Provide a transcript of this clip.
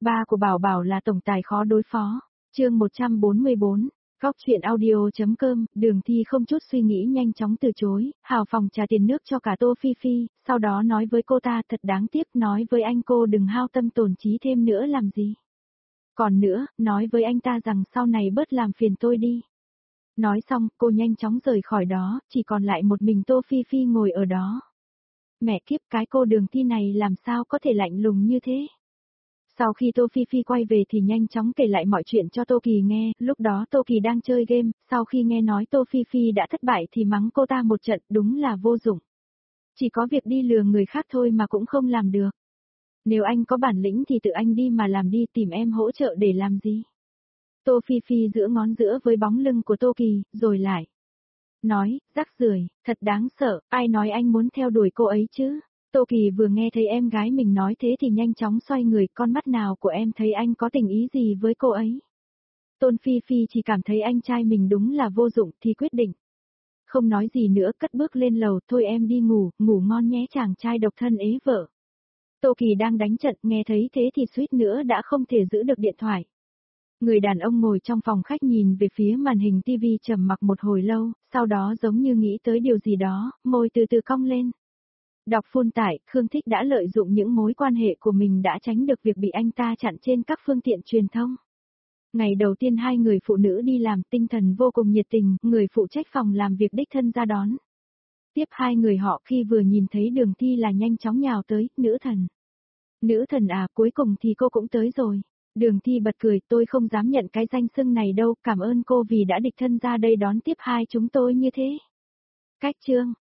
Ba của Bảo Bảo là tổng tài khó đối phó. Chương 144. Góc truyện audio.com. Đường Thi không chút suy nghĩ nhanh chóng từ chối, hào phóng trả tiền nước cho cả Tô Phi Phi, sau đó nói với cô ta thật đáng tiếc, nói với anh cô đừng hao tâm tổn trí thêm nữa làm gì. Còn nữa, nói với anh ta rằng sau này bớt làm phiền tôi đi. Nói xong, cô nhanh chóng rời khỏi đó, chỉ còn lại một mình Tô Phi Phi ngồi ở đó. Mẹ kiếp, cái cô Đường Thi này làm sao có thể lạnh lùng như thế? Sau khi Tô Phi Phi quay về thì nhanh chóng kể lại mọi chuyện cho Tô Kỳ nghe, lúc đó Tô Kỳ đang chơi game, sau khi nghe nói Tô Phi Phi đã thất bại thì mắng cô ta một trận, đúng là vô dụng. Chỉ có việc đi lừa người khác thôi mà cũng không làm được. Nếu anh có bản lĩnh thì tự anh đi mà làm đi, tìm em hỗ trợ để làm gì? Tô Phi Phi giữa ngón giữa với bóng lưng của Tô Kỳ, rồi lại nói, rắc rưởi, thật đáng sợ, ai nói anh muốn theo đuổi cô ấy chứ? Tô Kỳ vừa nghe thấy em gái mình nói thế thì nhanh chóng xoay người, con mắt nào của em thấy anh có tình ý gì với cô ấy? Tôn Phi Phi chỉ cảm thấy anh trai mình đúng là vô dụng thì quyết định. Không nói gì nữa, cất bước lên lầu, thôi em đi ngủ, ngủ ngon nhé chàng trai độc thân ế vợ. Tô Kỳ đang đánh trận, nghe thấy thế thì suýt nữa đã không thể giữ được điện thoại. Người đàn ông ngồi trong phòng khách nhìn về phía màn hình tivi trầm mặc một hồi lâu, sau đó giống như nghĩ tới điều gì đó, môi từ từ cong lên. Đọc phun tải, Khương Thích đã lợi dụng những mối quan hệ của mình đã tránh được việc bị anh ta chặn trên các phương tiện truyền thông. Ngày đầu tiên hai người phụ nữ đi làm, tinh thần vô cùng nhiệt tình, người phụ trách phòng làm việc đích thân ra đón. Tiếp hai người họ khi vừa nhìn thấy Đường Thi là nhanh chóng nhào tới, nữ thần. Nữ thần à, cuối cùng thì cô cũng tới rồi. Đường Thi bật cười, tôi không dám nhận cái danh xưng này đâu, cảm ơn cô vì đã đích thân ra đây đón tiếp hai chúng tôi như thế. Cách chương.